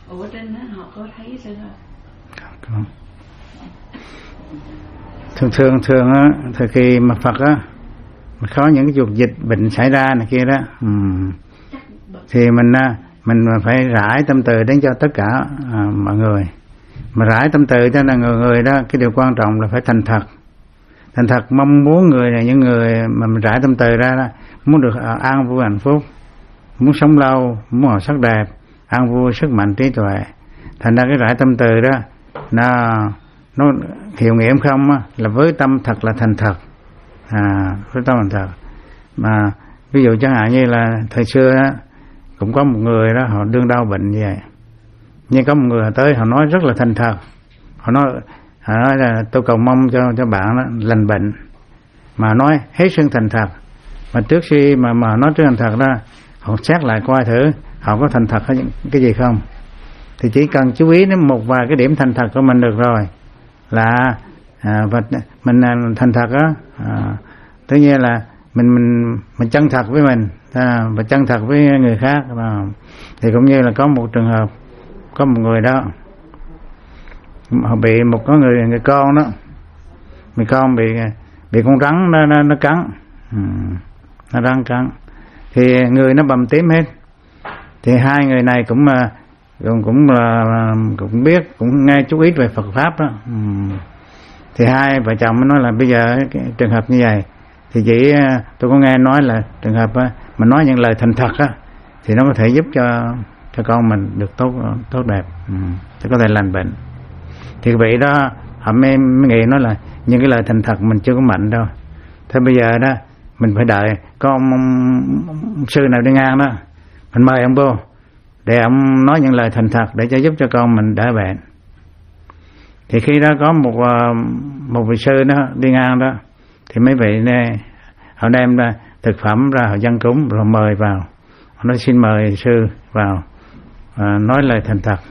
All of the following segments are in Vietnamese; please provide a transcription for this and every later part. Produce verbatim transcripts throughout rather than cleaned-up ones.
Ủa trên đó họ có thấy sư không? Không. Thường thường thường á, thời kỳ mà Phật á, có những cái dục dịch bệnh xảy ra này kia đó, um, thì mình mình phải rải tâm từ đến cho tất cả à, mọi người. Mà rải tâm từ cho là người người đó, cái điều quan trọng là phải thành thật. Thành thật mong muốn người này, những người mà mình rải tâm từ ra đó, muốn được an vui hạnh phúc, muốn sống lâu, muốn họ sắc đẹp, an vui sức mạnh trí tuệ. Thành ra cái rải tâm từ đó nó nó hiệu nghiệm không á, là với tâm thật là thành thật, à, với tâm thành thật. Mà ví dụ chẳng hạn như là thời xưa á, cũng có một người đó họ đương đau bệnh như vậy, nhưng có một người tới họ nói rất là thành thật, họ nói họ nói là tôi cầu mong cho cho bạn đó lành bệnh, mà nói hết sức thành thật. Mà trước khi mà mà nói trước thành thật đó, họ xét lại coi thử họ có thành thật cái gì không. Thì chỉ cần chú ý đến một vài cái điểm thành thật của mình được rồi, là à, và mình thành thật á, à, tất nhiên là mình mình mình chân thật với mình, à, và chân thật với người khác. À, thì cũng như là có một trường hợp, có một người đó họ bị một có người người con đó, người con bị bị con rắn nó nó, nó cắn, ừ, nó rắn cắn, thì người nó bầm tím hết. Thì hai người này cũng cũng cũng cũng biết, cũng nghe chút ít về Phật pháp đó. Ừ. Thì hai vợ chồng mới nói là bây giờ cái trường hợp như vậy thì chỉ tôi có nghe nói là trường hợp á, mà nói những lời thành thật á, thì nó có thể giúp cho cho con mình được tốt tốt đẹp, ừ, sẽ có thể lành bệnh. Thì vị đó họ mới, mới nghĩ nói là những cái lời thành thật mình chưa có mạnh đâu. Thế bây giờ đó mình phải đợi có ông, ông, ông sư nào đi ngang đó, mình mời ông vô để ông nói những lời thành thật để cho giúp cho con mình đỡ bệnh. Thì khi đó có một một vị sư đó đi ngang đó, thì mấy vị này họ đem ra thực phẩm ra, họ dâng cúng rồi mời vào. Họ nói xin mời sư vào, à, nói lời thành thật.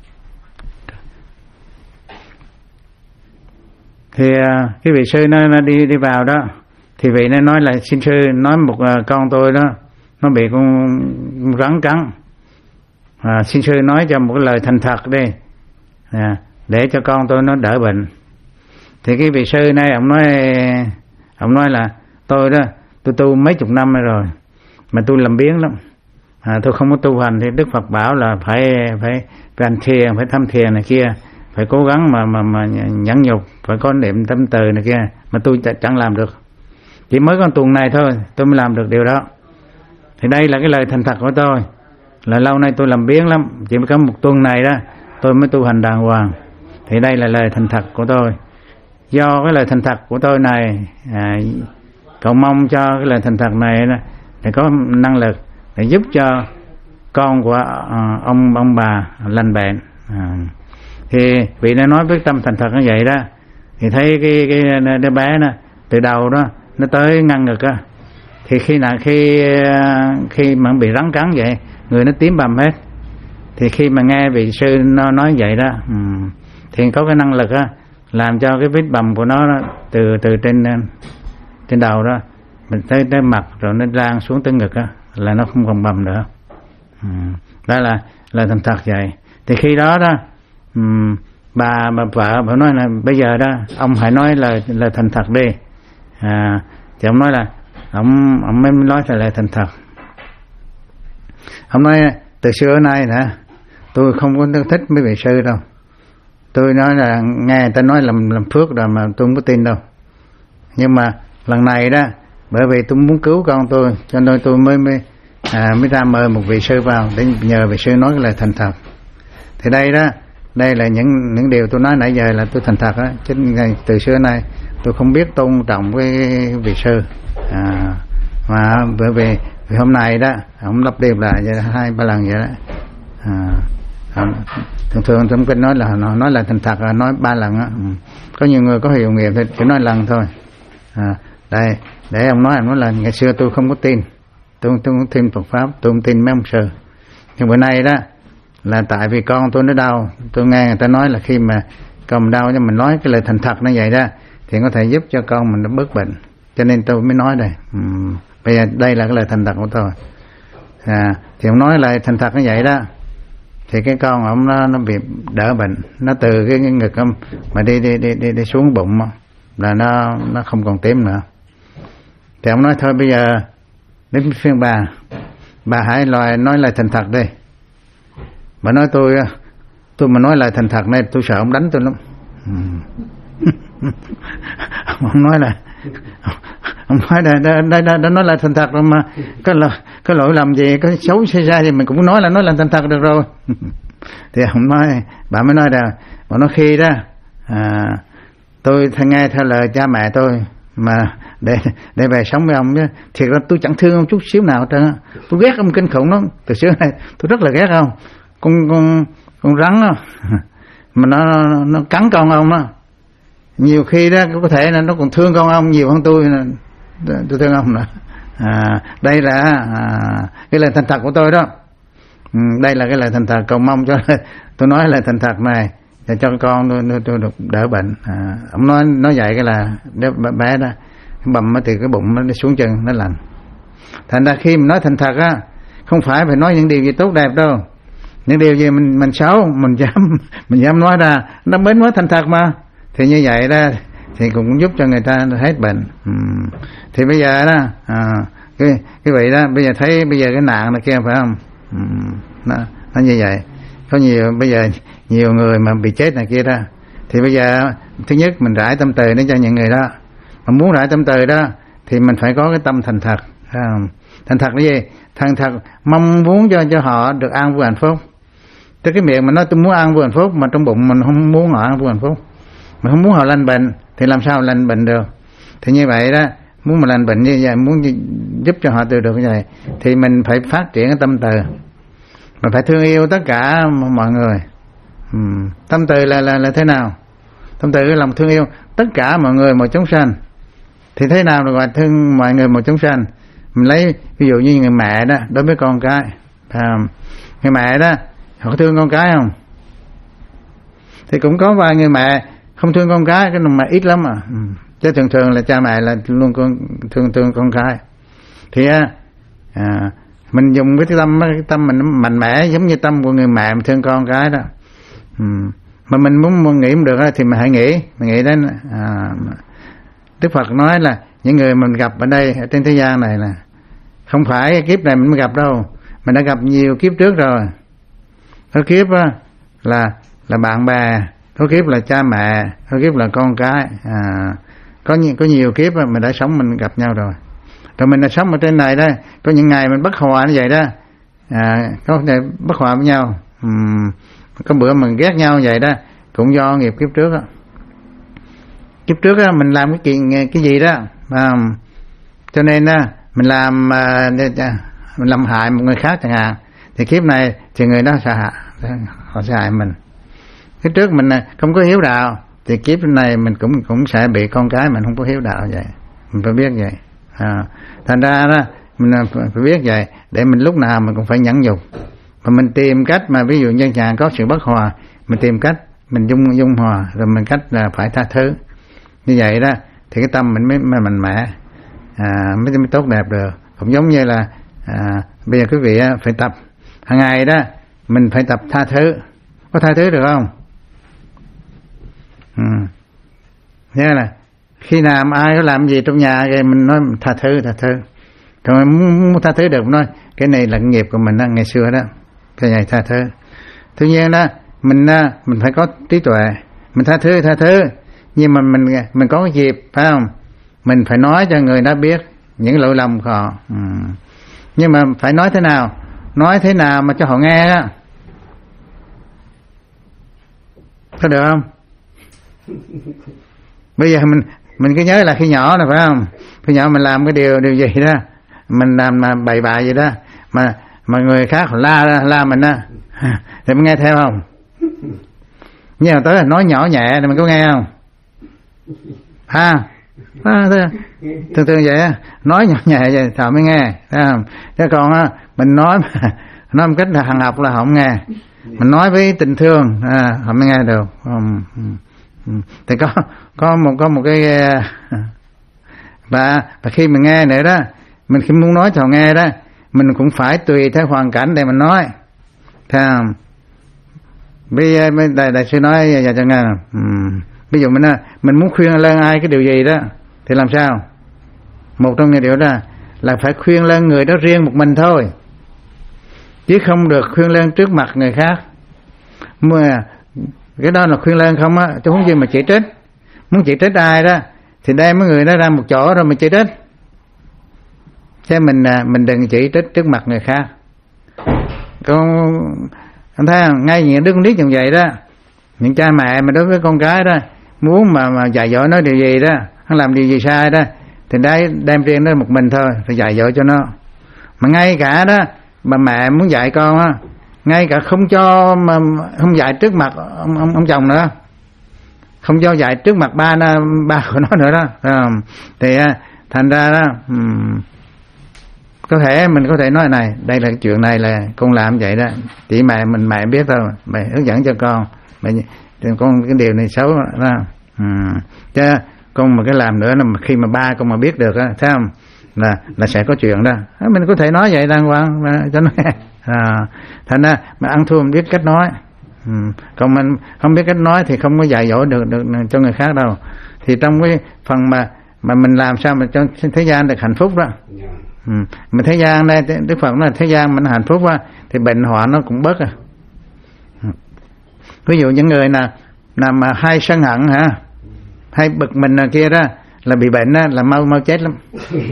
Thì cái vị sư nó, nó đi đi vào đó, thì vị nó nói là xin sư nói một uh, con tôi đó nó bị con rắn cắn, à, xin sư nói cho một cái lời thành thật đi, à, để cho con tôi nó đỡ bệnh. Thì cái vị sư này ông nói ông nói là tôi đó tôi tu mấy chục năm rồi mà tôi làm biếng lắm, à, tôi không có tu hành. Thì Đức Phật bảo là phải phải phải hành thiền, phải thăm thiền này kia, phải cố gắng mà mà mà nhẫn nhục, phải có niệm tâm từ này kia, mà tôi chẳng làm được. Chỉ mới có tuần này thôi tôi mới làm được điều đó. Thì đây là cái lời thành thật của tôi, là lâu nay tôi làm biếng lắm, chỉ mới có một tuần này đó tôi mới tu hành đàng hoàng. Thì đây là lời thành thật của tôi. Do cái lời thành thật của tôi này, à, cầu mong cho cái lời thành thật này đó, để có năng lực để giúp cho con của à, ông ông bà lành bệnh. À, thì vị nó nói với tâm thành thật như vậy đó, thì thấy cái cái đứa bé đó từ đầu đó nó tới ngăn ngực á, thì khi nào khi khi mà bị rắn cắn vậy, người nó tím bầm hết. Thì khi mà nghe vị sư nó nói vậy đó, um, thì có cái năng lực á, làm cho cái vết bầm của nó đó, từ từ trên trên đầu đó mình tới tới mặt rồi nó lan xuống tới ngực á, là nó không còn bầm nữa. Um, đó là là thành thật vậy. Thì khi đó đó um, bà bà vợ bà nói là bây giờ đó ông hãy nói lời lời thành thật đi. À, thì ông nói là ông ông mới nói là lời thành thật. Ông nói từ xưa nay nè tôi không có thích mấy vị sư đâu. Tôi nói là nghe người ta nói làm làm phước rồi mà tôi không có tin đâu. Nhưng mà lần này đó, bởi vì tôi muốn cứu con tôi, cho nên tôi mới mới à, mới ra mời một vị sư vào để nhờ vị sư nói cái lời thành thật. Thì đây đó, đây là những những điều tôi nói nãy giờ là tôi thành thật á. Chứ ngày từ xưa nay tôi không biết tôn trọng với vị sư. À, mà bởi vì, vì hôm nay đó ông lặp đi lại hai ba lần vậy đó. À, thường thường trong kinh nói là nói là thành thật là nói ba lần á. Ừ. Có nhiều người có hiệu nghiệm thì chỉ nói lần thôi. À, đây để ông nói, ông nói là ngày xưa tôi không có tin, tôi tôi không tin Phật pháp, tôi không tin mấy ông sư. Nhưng bữa nay đó là tại vì con tôi nó đau, tôi nghe người ta nói là khi mà con mình đau cho mình nói cái lời thành thật nó vậy đó thì có thể giúp cho con mình nó bớt bệnh, cho nên tôi mới nói đây. Ừ. Bây giờ đây là cái lời thành thật của tôi. À, thì ông nói lời thành thật như vậy đó, thì cái con ông nó nó bị đỡ bệnh, nó từ cái, cái ngực ông mà đi đi đi đi, đi xuống bụng là nó nó không còn tím nữa. Thì ông nói thôi bây giờ đến phiên bà, bà hãy nói nói lời thành thật đi. Bà nói tôi tôi mà nói lời thành thật này tôi sợ ông đánh tôi lắm. Ông nói là ông nói là đã, đã, đã, đã nói là thành thật rồi mà có lỗi có lỗi làm gì, có xấu xảy ra thì mình cũng nói là nói là thành thật được rồi. Thì ông nói, bà mới nói là bà nói khi đó à, tôi thay nghe theo lời cha mẹ tôi mà để để về sống với ông chứ thiệt ra tôi chẳng thương ông chút xíu nào hết trơn. Tôi ghét ông kinh khủng lắm, từ xưa này tôi rất là ghét ông con con con rắn đó, mà nó nó cắn con ông đó. Nhiều khi đó có thể là nó còn thương con ông nhiều hơn tôi, tôi thương ông nữa. À, đây là à, cái lời thành thật của tôi đó. Ừ, đây là cái lời thành thật cầu mong cho tôi nói lời thành thật này để cho con tôi, tôi, tôi được đỡ bệnh. À, ông nói nói vậy cái là bé đó cái bầm thì cái bụng nó xuống chân nó lành. Thành ra khi mình nói thành thật á, không phải phải nói những điều gì tốt đẹp đâu, những điều gì mình mình xấu mình dám mình dám nói ra, nó mới nói thành thật mà. Thì như vậy đó thì cũng giúp cho người ta hết bệnh. Ừ. Thì bây giờ đó à, cái cái vị đó bây giờ thấy bây giờ cái nạn này kia phải không? Ừ. Nó, nó như vậy. Có nhiều bây giờ nhiều người mà bị chết này kia đó, thì bây giờ thứ nhất mình rải tâm từ đến cho những người đó. Mà muốn rải tâm từ đó thì mình phải có cái tâm thành thật. Phải không? Thành thật là gì? Thành thật mong muốn cho cho họ được an vui hạnh phúc. Tới cái miệng mà nói tôi muốn an vui hạnh phúc mà trong bụng mình không muốn họ an vui hạnh phúc, mình không muốn họ lành bệnh thì làm sao lành bệnh được? Thì như vậy đó, muốn mà lành bệnh như vậy, muốn giúp cho họ từ được như vậy thì mình phải phát triển cái tâm từ, mình phải thương yêu tất cả mọi người. Ừ. Tâm từ là là là thế nào? Tâm từ cái lòng thương yêu tất cả mọi người, mọi chúng sanh. Thì thế nào là gọi thương mọi người, mọi chúng sanh? Mình lấy ví dụ như người mẹ đó đối với con cái, à, người mẹ đó họ có thương con cái không? Thì cũng có vài người mẹ không thương con cái, cái mà ít lắm à. Ừ. Chứ thường thường là cha mẹ là luôn con thương thương con cái. Thì à, mình dùng cái tâm cái tâm mình mạnh mẽ giống như tâm của người mẹ mà thương con cái đó. Ừ. Mà mình muốn, muốn nghĩ không được thì mình hãy nghĩ, mình nghĩ đến à, Đức Phật nói là những người mình gặp ở đây ở trên thế gian này là không phải kiếp này mình mới gặp đâu, mình đã gặp nhiều kiếp trước rồi. Có kiếp á, là là bạn bè, có kiếp là cha mẹ, có kiếp là con cái. À, có nhiều có nhiều kiếp á, mình đã sống mình gặp nhau rồi. Rồi mình đã sống ở trên này đó, có những ngày mình bất hòa như vậy đó, à, có ngày bất hòa với nhau. Uhm, có bữa mình ghét nhau như vậy đó, cũng do nghiệp kiếp trước đó. Kiếp trước á, mình làm cái chuyện cái gì đó, à, cho nên á, mình làm à, mình làm hại một người khác chẳng hạn, thì kiếp này thì người đó sẽ hại, họ sẽ hại mình. Kiếp trước mình không có hiếu đạo thì kiếp này mình cũng cũng sẽ bị con cái mình không có hiếu đạo vậy, mình phải biết vậy. À, thành ra đó mình phải biết vậy để mình lúc nào mình cũng phải nhẫn nhục, và mình tìm cách mà ví dụ như nhà có sự bất hòa, mình tìm cách mình dung dung hòa, rồi mình cách là phải tha thứ. Như vậy đó thì cái tâm mình mới, mới mạnh mẽ, à, mới, mới tốt đẹp được. Cũng giống như là à, bây giờ quý vị phải tập hàng ngày đó, mình phải tập tha thứ. Có tha thứ được không? Ừ. Thế là khi nào ai có làm gì trong nhà thì mình nói tha thứ, tha thứ. Rồi muốn, muốn tha thứ được, nói cái này là nghiệp của mình đó, ngày xưa đó, cái này tha thứ. Tuy nhiên đó mình mình phải có trí tuệ, mình tha thứ tha thứ, nhưng mà mình mình có cái dịp phải không? Mình phải nói cho người đó biết những lỗi lầm của họ. Ừ. Nhưng mà phải nói thế nào? Nói thế nào mà cho họ nghe đó. Có được không? Bây giờ mình mình cứ nhớ là khi nhỏ là phải không? Khi nhỏ mình làm cái điều điều gì đó, mình làm mà bậy bạ gì đó, mà mà người khác họ la la mình á, thì mình nghe theo không? Nhưng mà tới là nói nhỏ nhẹ thì mình có nghe không? Ha, à, thường thường vậy á, nói nhỏ nhẹ vậy thợ mới nghe, thấy không? Chứ còn á mình nói mà nói một cách là hằng học là họ không nghe, mình nói với tình thương à, họ mới nghe được. Um, um, um. Thì có có một có một cái và và khi mình nghe nữa đó, mình khi muốn nói cho họ nghe đó, mình cũng phải tùy theo hoàn cảnh để mình nói, thấy không? bây giờ đại, đại sư nói giờ cho nghe ừ. Ví dụ mình mình muốn khuyên lên ai cái điều gì đó thì làm sao? Một trong những điều đó là phải khuyên lên người đó riêng một mình thôi, chứ không được khuyên lên trước mặt người khác. Mà cái đó là khuyên lên không á, chứ không gì mà chỉ trích. Muốn chỉ trích ai đó thì đem mấy người đó ra một chỗ rồi mình chỉ trích, chứ mình mình đừng chỉ trích trước mặt người khác. Con anh thấy không? Ngay những đứa con nít như vậy đó, những cha mẹ mà đối với con cái đó muốn mà mà dạy dỗ nó điều gì đó, nó làm điều gì sai đó thì đấy đem riêng nó một mình thôi, phải dạy dỗ cho nó. Mà ngay cả đó bà mẹ muốn dạy con á, ngay cả không cho mà không dạy trước mặt ông, ông, ông chồng nữa, không cho dạy trước mặt ba ba của nó nữa đó, à, thì thành ra đó um, có thể mình có thể nói này, đây là cái chuyện này là con làm vậy đó, chỉ mẹ mình mẹ biết thôi, mẹ hướng dẫn cho con, mẹ con cái điều này xấu đó, um, chứ con mà cái làm nữa là khi mà ba con mà biết được á, thấy không, là là sẽ có chuyện đó. Mình có thể nói vậy đàng hoàng cho nó nghe. À, thành ra mà ăn thua mình biết cách nói, ừ. Còn mình không biết cách nói thì không có dạy dỗ được, được cho người khác đâu. Thì trong cái phần mà mà mình làm sao mà cho thế gian được hạnh phúc đó, ừ. Mà thế gian đây Đức Phật nói là thế gian mình hạnh phúc đó, thì bệnh họa nó cũng bớt à. Ví dụ những người nào nào mà hay sân hận hả, hay bực mình là kia đó, là bị bệnh đó, là mau mau chết lắm.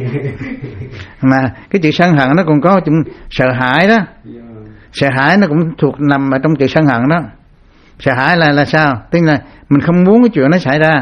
Mà cái chữ sân hận nó còn có chữ sợ hãi đó, sợ hãi nó cũng thuộc nằm ở trong chữ sân hận đó. Sợ hãi là là sao? Tức là mình không muốn cái chuyện nó xảy ra.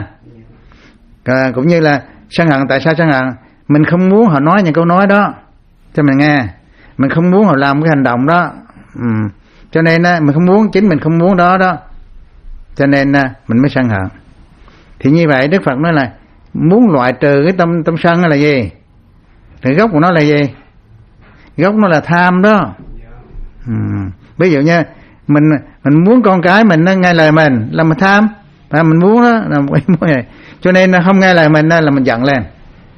À, cũng như là sân hận, tại sao sân hận? Mình không muốn họ nói những câu nói đó cho mình nghe, mình không muốn họ làm cái hành động đó, ừ. Cho nên á, mình không muốn, chính mình không muốn đó đó, cho nên á, mình mới sân hận. Thì như vậy Đức Phật nói là muốn loại trừ cái tâm tâm sân là gì? Thì gốc của nó là gì? Gốc nó là tham đó. Ừ. Ví dụ như mình mình muốn con cái mình nó nghe lời mình là mình tham, và mình muốn đó là một ý muốn này. Cho nên nó không nghe lời mình đó là mình giận lên.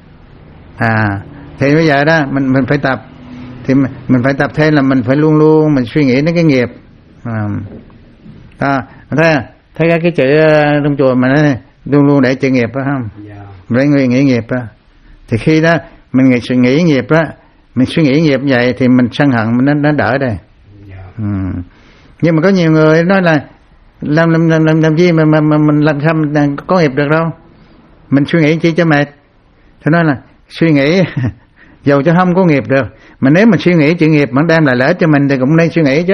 À, thì bây giờ đó mình mình phải tập, thì mình, mình phải tập thêm là mình phải luôn luôn mình suy nghĩ đến cái nghiệp. À, à thấy thấy cái cái chữ trong chùa mà nó luôn luôn để chữ nghiệp đó không? Để người nghĩ nghiệp đó. Thì khi đó mình nghĩ suy nghĩ nghiệp đó, mình suy nghĩ nghiệp vậy thì mình sân hận mình nó, nó đỡ đây. Ừ. Nhưng mà có nhiều người nói là làm làm làm làm, làm gì mà, mà mà mình làm sao mình có nghiệp được đâu, mình suy nghĩ chi cho mệt. Thế nói là suy nghĩ dầu cho không có nghiệp được, mà nếu mình suy nghĩ chữ nghiệp mà đem lại lợi cho mình thì cũng nên suy nghĩ chứ.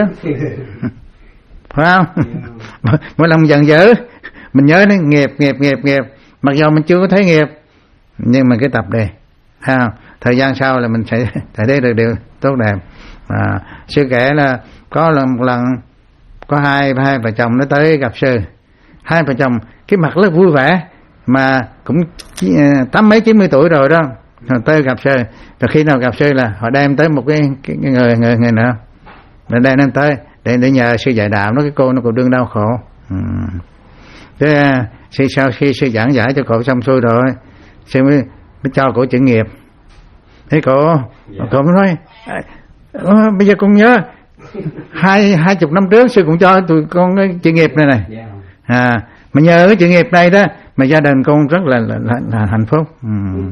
Phải không? Mỗi lần giận dữ mình nhớ đến nghiệp nghiệp nghiệp nghiệp, mặc dù mình chưa có thấy nghiệp, nhưng mà cái tập đây ha, thời gian sau là mình sẽ thấy được điều tốt đẹp. À, sư kể là có lần một lần có hai hai vợ chồng nó tới gặp sư, hai vợ chồng cái mặt rất vui vẻ, mà cũng tám mấy chín mươi tuổi rồi đó, rồi tới gặp sư. Rồi khi nào gặp sư là họ đem tới một cái, cái, cái người người người nữa, rồi đem đem tới để để nhờ sư dạy đạo. Nó cái cô nó còn đương đau khổ. Ừ. Thế sư sau khi sư giảng giải cho cậu xong xuôi rồi, sư mới, mới cho cổ chữ nghiệp. Thế cổ yeah. Cậu mới nói bây giờ con nhớ hai hai chục năm trước sư cũng cho tụi con cái chữ nghiệp này này, yeah. À mà nhờ cái chữ nghiệp này đó mà gia đình con rất là là, là, là hạnh phúc. Ừ.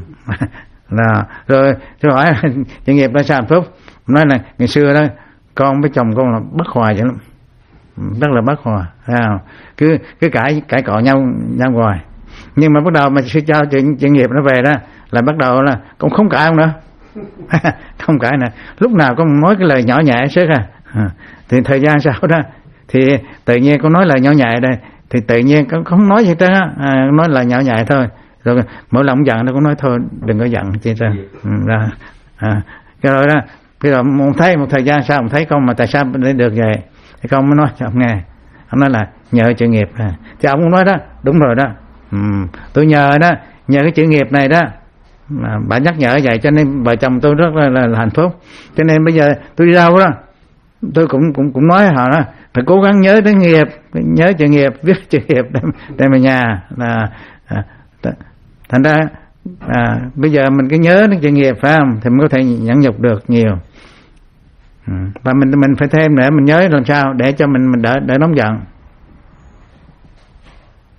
Là rồi tôi hỏi chữ nghiệp là sao hạnh phúc? Nói là ngày xưa đó con với chồng con là bất hòa vậy lắm, rất là bất hòa, à, cứ cứ cãi cãi cọ nhau nhau hoài. Nhưng mà bắt đầu mà sư cho chuyện chuyện nghiệp nó về đó là bắt đầu là cũng không cãi không nữa. Không cãi nữa, lúc nào con nói cái lời nhỏ nhẹ sức à. À thì thời gian sau đó thì tự nhiên con nói lời nhỏ nhẹ đây, thì tự nhiên con không nói gì hết á, à, nói lời nhỏ nhẹ thôi. Rồi mỗi lần giận nó cũng nói thôi đừng có giận chứ sao. Ừ, ra à, cái rồi đó, cái rồi một thấy một thời gian sau một thấy con mà tại sao để được vậy, thì con mới nói cho ông nghe. Ông nói là nhờ chữ nghiệp. À. Thì ông cũng nói đó, đúng rồi đó. Ừ, tôi nhờ đó, nhờ cái chữ nghiệp này đó, mà bà nhắc nhở vậy cho nên vợ chồng tôi rất là, là, là hạnh phúc. Cho nên bây giờ tôi đi đâu đó tôi cũng cũng cũng nói họ đó phải cố gắng nhớ đến nghiệp, nhớ chữ nghiệp, viết chữ nghiệp đem, đem về nhà là à, thành ra à, bây giờ mình cứ nhớ đến chữ nghiệp phải không, thì mình có thể nhẫn nhục được nhiều. Ừ. Và mình mình phải thêm nữa, mình nhớ làm sao để cho mình mình đỡ đỡ nóng giận.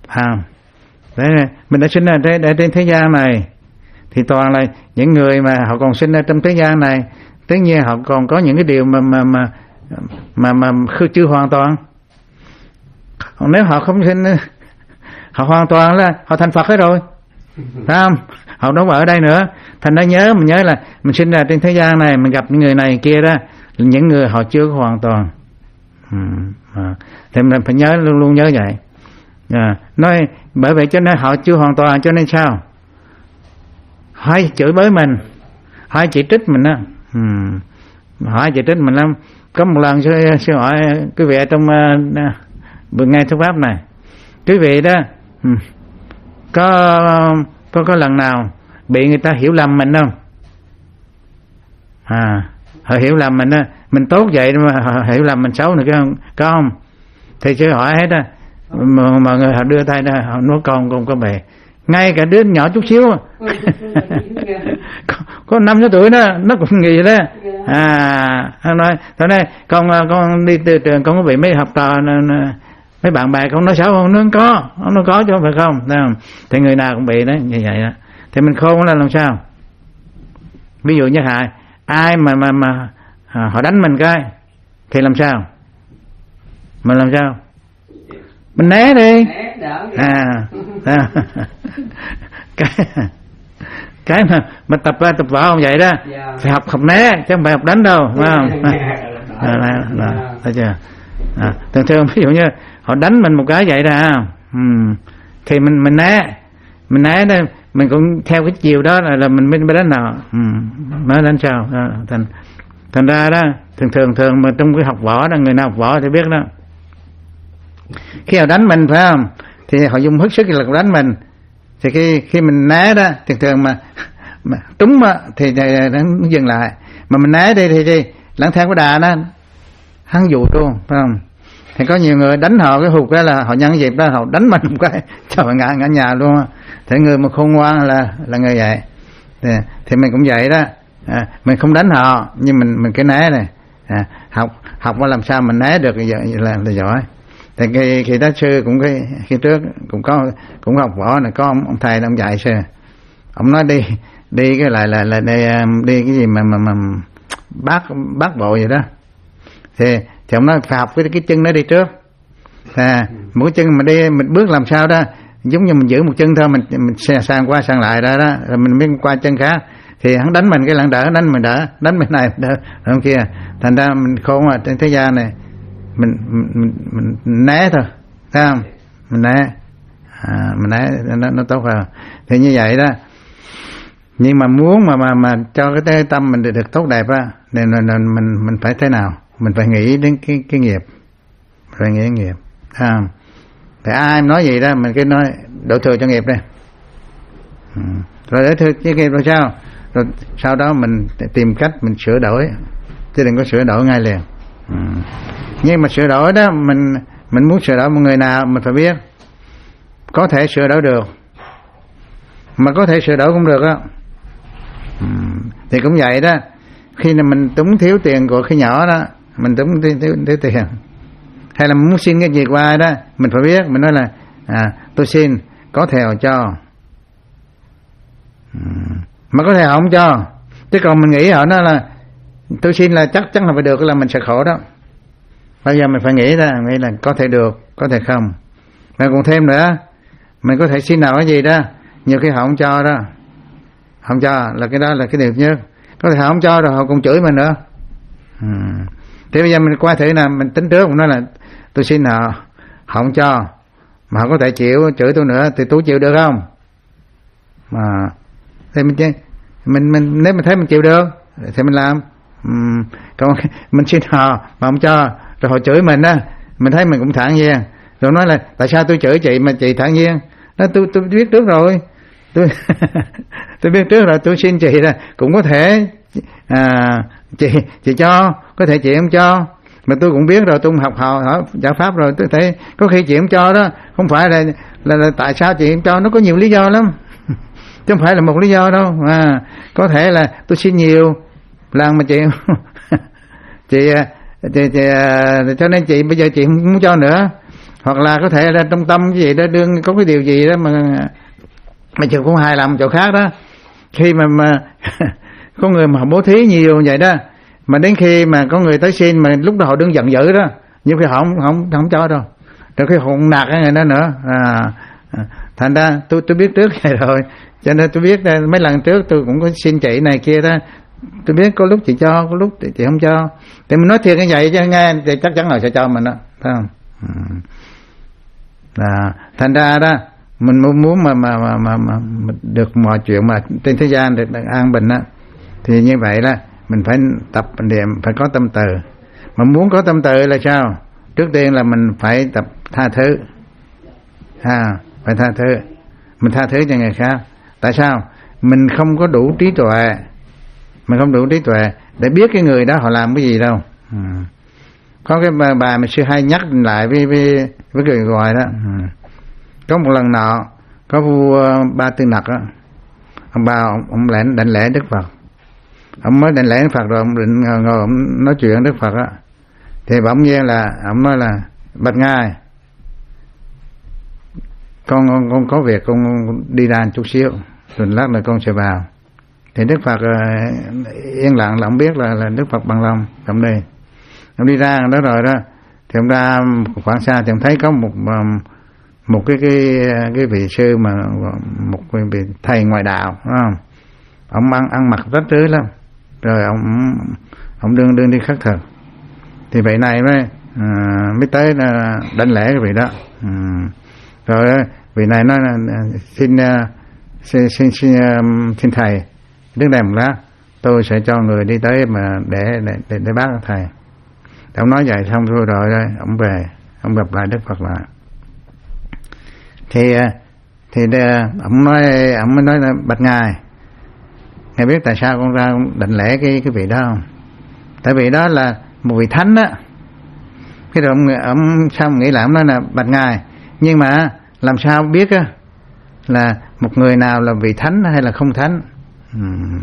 À, đấy, mình đã sinh ra trên, trên thế gian này thì toàn là những người mà họ còn sinh ra trong thế gian này, tất nhiên họ còn có những cái điều mà mà mà mà mà, mà chưa hoàn toàn. Còn nếu họ không sinh, họ hoàn toàn là họ thành Phật hết rồi, phải không? Họ đâu ở đây nữa. Thành ra nhớ, mình nhớ là mình sinh ra trên thế gian này, mình gặp những người này kia đó, những người họ chưa có hoàn toàn. Ừ, à. Thì mình phải nhớ, luôn luôn nhớ vậy. À, nói bởi vậy cho nên họ chưa hoàn toàn, cho nên sao? Hỏi chửi bới mình, hỏi chỉ trích mình đó. Ừ. Hỏi chỉ trích mình lắm. Có một lần sư, sư hỏi quý vị ở trong uh, nghe thuyết pháp này, quý vị đó ừ, có có có lần nào bị người ta hiểu lầm mình không? À, họ hiểu lầm mình đó, mình tốt vậy mà họ hiểu lầm mình xấu nữa không? Có không? Thì sư hỏi hết á, mà mọi người họ đưa tay ra, họ nói con con có bề, ngay cả đứa nhỏ chút xíu có, có năm sáu tuổi đó nó cũng nghĩ đó. À, hắn nói thế này, con con đi từ trường con có bị mấy học trò mấy bạn bè con nói xấu không? Nó có, nó có chứ không phải không? Không? Thì người nào cũng bị đó, như vậy đó. Thì mình khôn là làm sao? Ví dụ như hại ai mà mà mà à, họ đánh mình cái thì làm sao? Mình làm sao? Mình né đi. À, à. cái cái mà mình tập ra tập võ không vậy đó, phải học học né chứ không phải học đánh đâu, phải không? À, là, là, thấy chưa? À, thường thường ví dụ như họ đánh mình một cái vậy đó, ừ, thì mình mình né, mình né đó, mình cũng theo cái chiều đó là, là mình mới đánh nào, ừ, mới đánh sao? À, thành thành ra đó, thường thường thường mà trong cái học võ đó, người nào học võ thì biết đó, khi họ đánh mình phải không, thì họ dùng hết sức lực đánh mình, thì khi khi mình né đó, thường thường mà, mà trúng mà, thì nó dừng lại, mà mình né đi thì đi lãng theo cái đà đó, hắn dụ luôn, phải không? Thì có nhiều người đánh họ cái hụt cái là họ nhân dịp đó họ đánh mình một cái trời ngã ngã nhà luôn. Thế người mà khôn ngoan là là người vậy. Thì, thì mình cũng vậy đó, à, mình không đánh họ nhưng mình mình cái né này, à, học học mà làm sao mình né được là, là, là giỏi. Thì khi, khi đó sư cũng cái khi trước cũng có cũng học võ này, có ông, ông thầy ông dạy sư, ông nói đi đi cái lại là là đi, đi cái gì mà mà mà bát bát bộ vậy đó, thì thì ông nói phải học cái cái chân nó đi trước, à, mỗi chân mà đi mình bước làm sao đó giống như mình giữ một chân thôi, mình mình sang qua sang lại đó đó, rồi mình mới qua chân khác, thì hắn đánh mình cái lần đỡ, đánh mình đỡ, đánh bên này đỡ hôm kia, thành ra mình khôn mà trên thế gian này mình mình, mình, mình né thôi, thấy không? Mình né, à, mình né nó, nó tốt hơn. Thì như vậy đó. Nhưng mà muốn mà mà mà cho cái tâm mình được, được tốt đẹp á, nên mình mình mình phải thế nào? Mình phải nghĩ đến cái cái nghiệp, phải nghĩ đến nghiệp, thấy không? Thì ai nói gì đó mình cứ nói đổ thừa cho nghiệp đi, ừ. Rồi đổ thừa cho nghiệp rồi sao? Rồi sau đó mình tìm cách mình sửa đổi, chứ đừng có sửa đổi ngay liền. Ừ. Nhưng mà sửa đổi đó, mình mình muốn sửa đổi một người nào mình phải biết có thể sửa đổi được, mà có thể sửa đổi cũng được á. Ừ. Thì cũng vậy đó, khi nào mình túng thiếu tiền của khi nhỏ đó, mình túng thiếu, thiếu, thiếu tiền, hay là mình muốn xin cái gì qua đó, mình phải biết, mình nói là à, tôi xin, có thể họ cho, ừ. Mà có thể họ không cho, chứ còn mình nghĩ họ nói là tôi xin là chắc chắn là phải được, là mình sẽ khổ đó. Bây giờ mình phải nghĩ ra, nghĩ là có thể được, có thể không. Mà còn thêm nữa, mình có thể xin nào cái gì đó, nhiều khi họ không cho đó, không cho là cái đó là cái điều nhất. Có thể họ không cho rồi họ còn chửi mình nữa. Ừ. Thế bây giờ mình qua thử nào, mình tính trước, mình nói là tôi xin họ, họ không cho, mà họ có thể chịu chửi tôi nữa, thì tôi chịu được không? Mà thì mình mình mình nếu mình thấy mình chịu được thì mình làm. Uhm, còn mình xin họ mà không cho, rồi họ chửi mình á, mình thấy mình cũng thản nhiên, rồi nói là tại sao tôi chửi chị mà chị thản nhiên? Nói tôi tôi biết trước rồi, tôi tôi biết trước rồi, tôi xin chị là cũng có thể à, chị chị cho, có thể chị không cho, mà tôi cũng biết rồi, tôi cũng học họ hỏi giải pháp rồi, tôi thấy có khi chị không cho đó, không phải là là, là tại sao chị không cho, nó có nhiều lý do lắm, chứ không phải là một lý do đâu. À, có thể là tôi xin nhiều lần mà chị chị, chị, chị cho nên chị bây giờ chị không muốn cho nữa, hoặc là có thể là trong tâm cái gì đó đương có cái điều gì đó mà mà chừng cũng hài lòng chỗ khác đó. Khi mà mà có người mà bố thí nhiều như vậy đó, mà đến khi mà có người tới xin mà lúc đó họ đương giận dữ đó, nhiều khi họ không không không cho đâu, rồi khi họ không nạt cái người đó nữa. À, thành ra tôi tôi biết trước vậy rồi, cho nên tôi biết mấy lần trước tôi cũng có xin chị này kia đó, tôi biết có lúc chị cho, có lúc chị, chị không cho, thì mình nói thiệt như vậy chứ nghe thì chắc chắn là sẽ cho mình đó, phải không? À, thành ra đó mình muốn mà mà mà mà, mà, mà được mọi chuyện mà trên thế gian được, được an bình á, thì như vậy đó mình phải tập niệm, phải có tâm từ. Mà muốn có tâm từ là sao? Trước tiên là mình phải tập tha thứ. À, phải tha thứ. Mình tha thứ cho người khác. Tại sao? Mình không có đủ trí tuệ. Mình không đủ trí tuệ để biết cái người đó họ làm cái gì đâu. Ừ. Có cái bà, bà mà sư hay nhắc lại với với với người gọi đó. Ừ. Có một lần nọ có vua Ba Tư Nặc đó, ông ba ông, ông lãnh đảnh lễ Đức Phật. Ông mới đảnh lễ Đức Phật rồi ông định ngồi ông nói chuyện Đức Phật á, thì bỗng nhiên là ông nói là bạch ngài, con con, con có việc con đi ra chút xíu, rồi lát nữa con sẽ vào. Thì Đức Phật yên lặng là ông biết là, là Đức Phật bằng lòng ông đi. Ông đi ra đó rồi đó, thì ông ra khoảng xa thì ông thấy có một một cái cái cái vị sư mà một cái vị thầy ngoại đạo, đúng không? Ông ăn ăn mặc rất rưới lắm, rồi ông ông đương đương đi khất thực. Thì vị này mới à, mới tới đảnh lễ cái vị đó. Ừ. Rồi vị này nói là xin xin xin xin, xin thầy đứng đây một lát, tôi sẽ cho người đi tới mà để để để, để bác thầy. Thì ông nói vậy xong rồi rồi đây ông về, ông gặp lại Đức Phật lại. Thì thì ông nói ông mới nói là bạch ngài, ngài biết tại sao con ra đảnh lễ cái cái vị đó không? Tại vì đó là một vị thánh đó. Cái rồi ông ông sao nghĩ lại ông nói là bạch ngài, nhưng mà làm sao biết á là một người nào là vị thánh hay là không thánh? Hmm.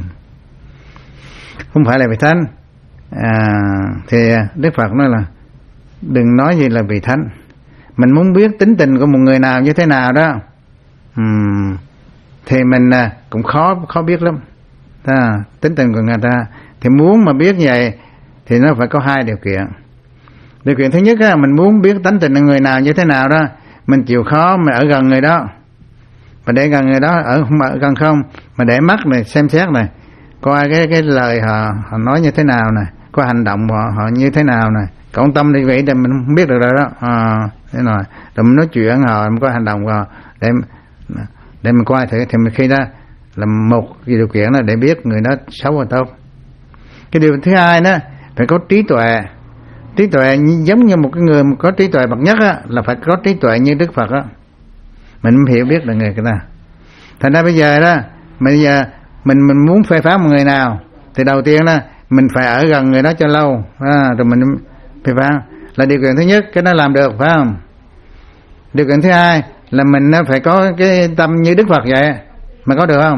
Không phải là vị thánh. À, thì Đức Phật nói là đừng nói gì là vị thánh. Mình muốn biết tính tình của một người nào như thế nào đó, hmm, thì mình cũng khó khó biết lắm. À, tính tình của người ta thì muốn mà biết như vậy thì nó phải có hai điều kiện. Điều kiện thứ nhất á, mình muốn biết tính tình của người nào như thế nào đó, mình chịu khó mà ở gần người đó, mà để gần người đó, ở không ở gần không, mà để mắt này xem xét này, coi cái cái lời họ họ nói như thế nào này, có hành động họ họ như thế nào này, cộng tâm đi vậy thì mình không biết được rồi đó. À, thế rồi rồi mình nói chuyện họ, mình có hành động họ để để mình coi thử, thì mình khi đó là một điều kiện là để biết người đó xấu hay tốt. Cái điều thứ hai đó phải có trí tuệ. Trí tuệ giống như một cái người mà có trí tuệ bậc nhất á, là phải có trí tuệ như Đức Phật á, mình hiểu biết là người cái nào. Thành ra bây giờ đó, bây giờ mình mình muốn phê phán một người nào thì đầu tiên đó mình phải ở gần người đó cho lâu, à, rồi mình phê phán là điều kiện thứ nhất, cái đó làm được phải không? Điều kiện thứ hai là mình phải có cái tâm như Đức Phật vậy, mà có được không?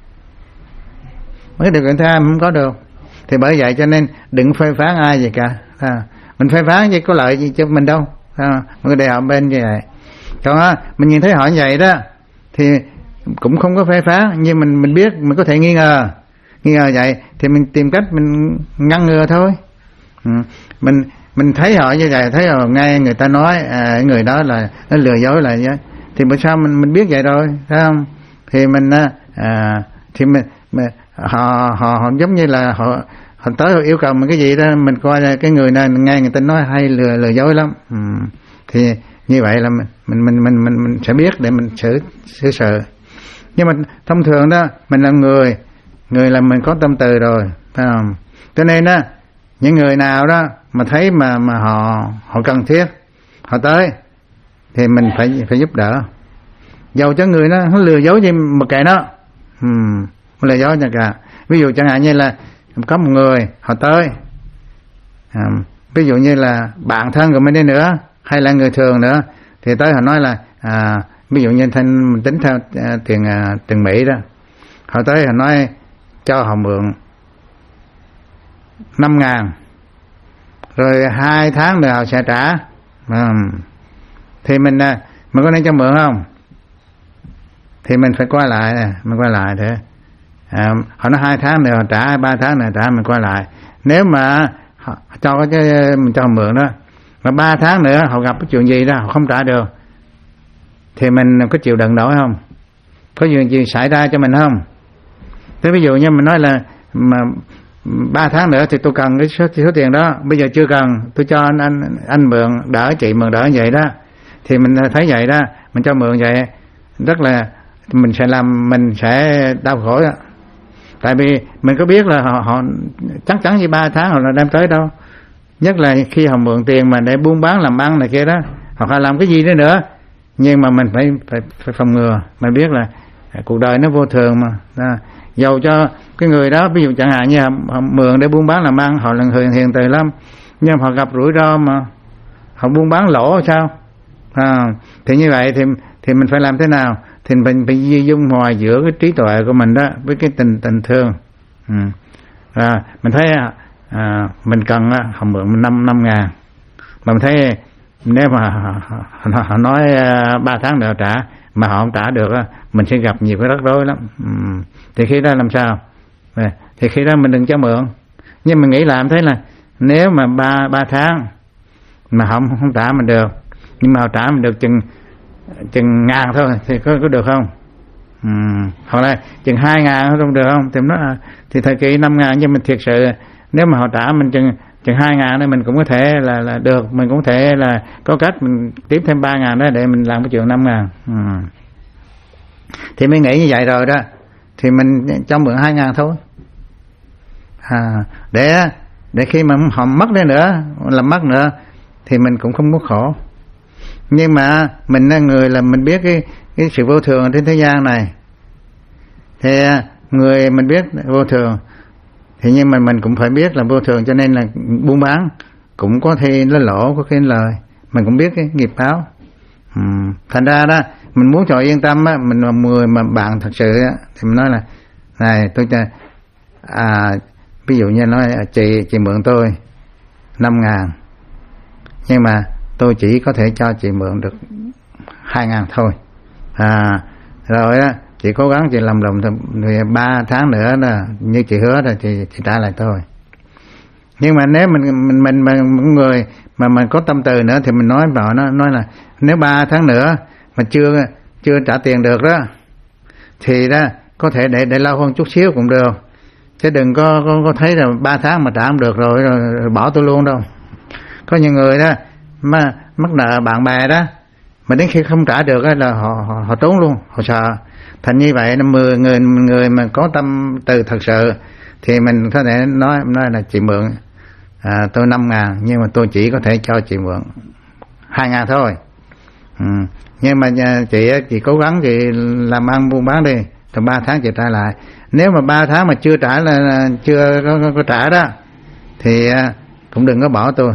Mấy điều kiện thứ hai mình không có được. Thì bởi vậy cho nên đừng phê phán ai gì cả. À, mình phê phán chứ có lợi gì cho mình đâu. À, mình để họ bên như vậy. Còn á, mình nhìn thấy họ như vậy đó thì cũng không có phê phán, nhưng mình mình biết mình có thể nghi ngờ, nghi ngờ vậy thì mình tìm cách mình ngăn ngừa thôi. Ừ. Mình mình thấy họ như vậy, thấy họ nghe người ta nói à, người đó là nó lừa dối là vậy, thì bữa sau mình mình biết vậy rồi, thấy không? Thì mình à, thì mình, mình họ họ họ giống như là họ họ tới họ yêu cầu mình cái gì đó, mình coi là cái người này nghe người ta nói hay lừa lừa dối lắm. Ừ. Thì như vậy là mình mình mình mình mình, mình sẽ biết để mình xử xử sự. Nhưng mà thông thường đó mình là người người là mình có tâm từ rồi, phải không? Cho nên đó những người nào đó mà thấy mà mà họ họ cần thiết họ tới thì mình phải phải giúp đỡ, dầu cho người nó nó lừa dối gì mà kệ nó, ừ, lừa dối cho cả. Ví dụ chẳng hạn như là có một người họ tới, à, ví dụ như là bạn thân của mình đi nữa hay là người thường nữa, thì tới họ nói là à, ví dụ như thanh mình tính theo à, tiền à, tiền Mỹ đó, họ tới họ nói cho họ mượn năm ngàn rồi hai tháng nữa họ sẽ trả, à, thì mình mình có nên cho mượn không? Thì mình phải quay lại, mình quay lại thế. À, họ nói hai tháng nữa họ trả, ba tháng nữa trả, mình quay lại. Nếu mà họ cho cái mình cho họ mượn đó, mà ba tháng nữa họ gặp cái chuyện gì đó họ không trả được, thì mình có chịu đựng nổi không? Có chuyện gì xảy ra cho mình không? Thế ví dụ như mình nói là mà ba tháng nữa thì tôi cần cái số, số tiền đó, bây giờ chưa cần, tôi cho anh anh, anh mượn đỡ, chị mượn đỡ vậy đó, thì mình thấy vậy đó, mình cho mượn vậy rất là mình sẽ làm mình sẽ đau khổ đó. Tại vì mình có biết là họ, họ chắc chắn như ba tháng họ là đem tới đâu, nhất là khi họ mượn tiền mà để buôn bán làm ăn này kia đó, hoặc là làm cái gì đó nữa. Nhưng mà mình phải phải, phải phòng ngừa, mình biết là cuộc đời nó vô thường mà đó. Dầu cho cái người đó ví dụ chẳng hạn như họ, họ mượn để buôn bán làm ăn, họ là người hiền từ lắm, nhưng họ gặp rủi ro mà họ buôn bán lỗ sao à, thì như vậy thì thì mình phải làm thế nào? Thì mình phải di dung hòa giữa cái trí tuệ của mình đó với cái tình tình thương. Ừ. À, mình thấy à, mình cần họ mượn năm năm ngàn, mà mình thấy nếu mà họ, họ, họ nói ba tháng nữa trả mà họ không trả được, mình sẽ gặp nhiều cái rắc rối lắm. Ừ. Thì khi đó làm sao? Thì khi đó mình đừng cho mượn. Nhưng mình nghĩ làm thế là nếu mà ba ba tháng mà họ không, không trả mình được, nhưng mà họ trả mình được chừng chừng ngàn thôi thì có có được không? Ừ. Hoặc là chừng hai ngàn không được không? Thì nó thì thời kỳ năm ngàn, nhưng mình thiệt sự nếu mà họ trả mình chừng chừng hai ngàn thì mình cũng có thể là là được, mình cũng có thể là có cách mình tiếp thêm ba ngàn đó để mình làm cái chuyện năm ngàn. Ừ. Thì mình nghĩ như vậy rồi đó, thì mình cho mượn hai ngàn thôi. À, để để khi mà họ mất đi nữa, làm mất nữa thì mình cũng không có khổ. Nhưng mà mình là người là mình biết cái cái sự vô thường trên thế gian này, thì người mình biết vô thường, thì nhưng mà mình cũng phải biết là vô thường, cho nên là buôn bán cũng có khi nó lỗ, có khi nó lời, mình cũng biết cái nghiệp báo. Ừ. Thành ra đó mình muốn cho yên tâm á, mình là người mà bạn thật sự á, thì mình nói là này tôi cho à, ví dụ như nói chị chị mượn tôi năm ngàn, nhưng mà tôi chỉ có thể cho chị mượn được hai ngàn thôi. À, rồi á chị cố gắng chị làm lòng thì ba tháng nữa đó như chị hứa rồi thì chị trả lại tôi. Nhưng mà nếu mình mình mình mà người mà mình có tâm từ nữa thì mình nói bảo nó nói là nếu ba tháng nữa mà chưa chưa trả tiền được đó thì đó có thể để để lâu hơn chút xíu cũng được, chứ đừng có có, có thấy là ba tháng mà trả không được rồi, rồi, rồi bỏ tôi luôn đâu. Có những người đó mà mắc nợ bạn bè đó, mà đến khi không trả được là họ họ, họ trốn luôn, họ sợ. Thành như vậy là mười người người mà có tâm từ thật sự thì mình có thể nói nói là chị mượn à, tôi năm ngàn, nhưng mà tôi chỉ có thể cho chị mượn hai ngàn thôi. Ừ. Nhưng mà chị chị cố gắng chị làm ăn buôn bán đi, từ ba tháng chị trả lại. Nếu mà ba tháng mà chưa trả là, là chưa có, có, có trả đó thì cũng đừng có bỏ tôi.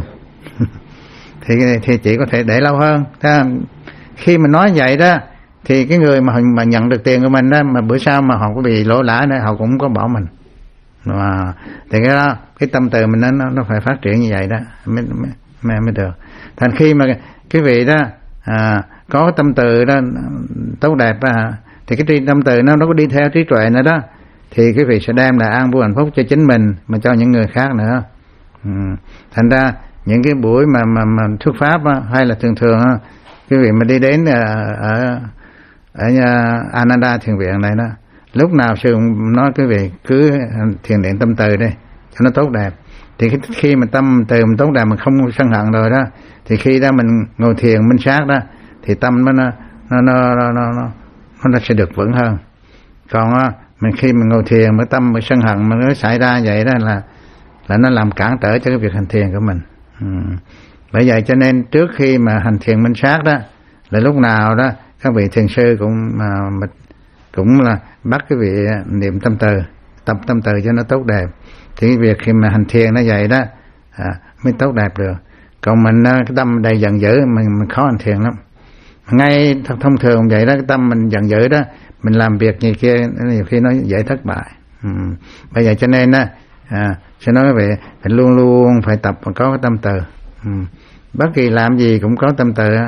thì thì chị có thể để lâu hơn. Thế khi mà nói vậy đó thì cái người mà mà nhận được tiền của mình đó, mà bữa sau mà họ có bị lỗ lã nữa, họ cũng có bỏ mình. Mà thì cái đó cái tâm từ mình nó nó phải phát triển như vậy đó mới mới, mới được. Thành khi mà cái vị đó à, có tâm từ đó tốt đẹp đó, thì cái tri tâm từ nó nó có đi theo trí tuệ nữa đó, thì cái vị sẽ đem lại an vui hạnh phúc cho chính mình mà cho những người khác nữa. Ừ. Thành ra những cái buổi mà mà, mà thuyết pháp á, hay là thường thường á, cái vị mà đi đến ở ở, ở Ananda thiền viện này đó, lúc nào sư cũng nói cái vị cứ thiền định tâm từ đi cho nó tốt đẹp. Thì khi mà tâm từ mình tốt đẹp, mình không sân hận rồi đó, thì khi đó mình ngồi thiền minh sát đó, thì tâm nó nó nó nó nó, nó, nó sẽ được vững hơn. Còn á, mình khi mình ngồi thiền mà tâm mà sân hận mà nó xảy ra vậy đó là là nó làm cản trở cho cái việc hành thiền của mình. Ừ. Bởi vậy cho nên trước khi mà hành thiền minh sát đó, là lúc nào đó các vị thiền sư cũng mà, mà cũng là bắt cái vị niệm tâm từ, tập tâm từ cho nó tốt đẹp. Thì cái việc khi mà hành thiền nó vậy đó à, mới tốt đẹp được. Còn mình cái tâm đầy giận dữ mình, mình khó hành thiền lắm. Ngay thông thường vậy đó, cái tâm mình giận dữ đó, mình làm việc như kia nhiều khi nó dễ thất bại. Ừ. Bây giờ cho nên á à, sẽ nói về phải luôn luôn phải tập có cái tâm từ. Ừ. Bất kỳ làm gì cũng có tâm từ,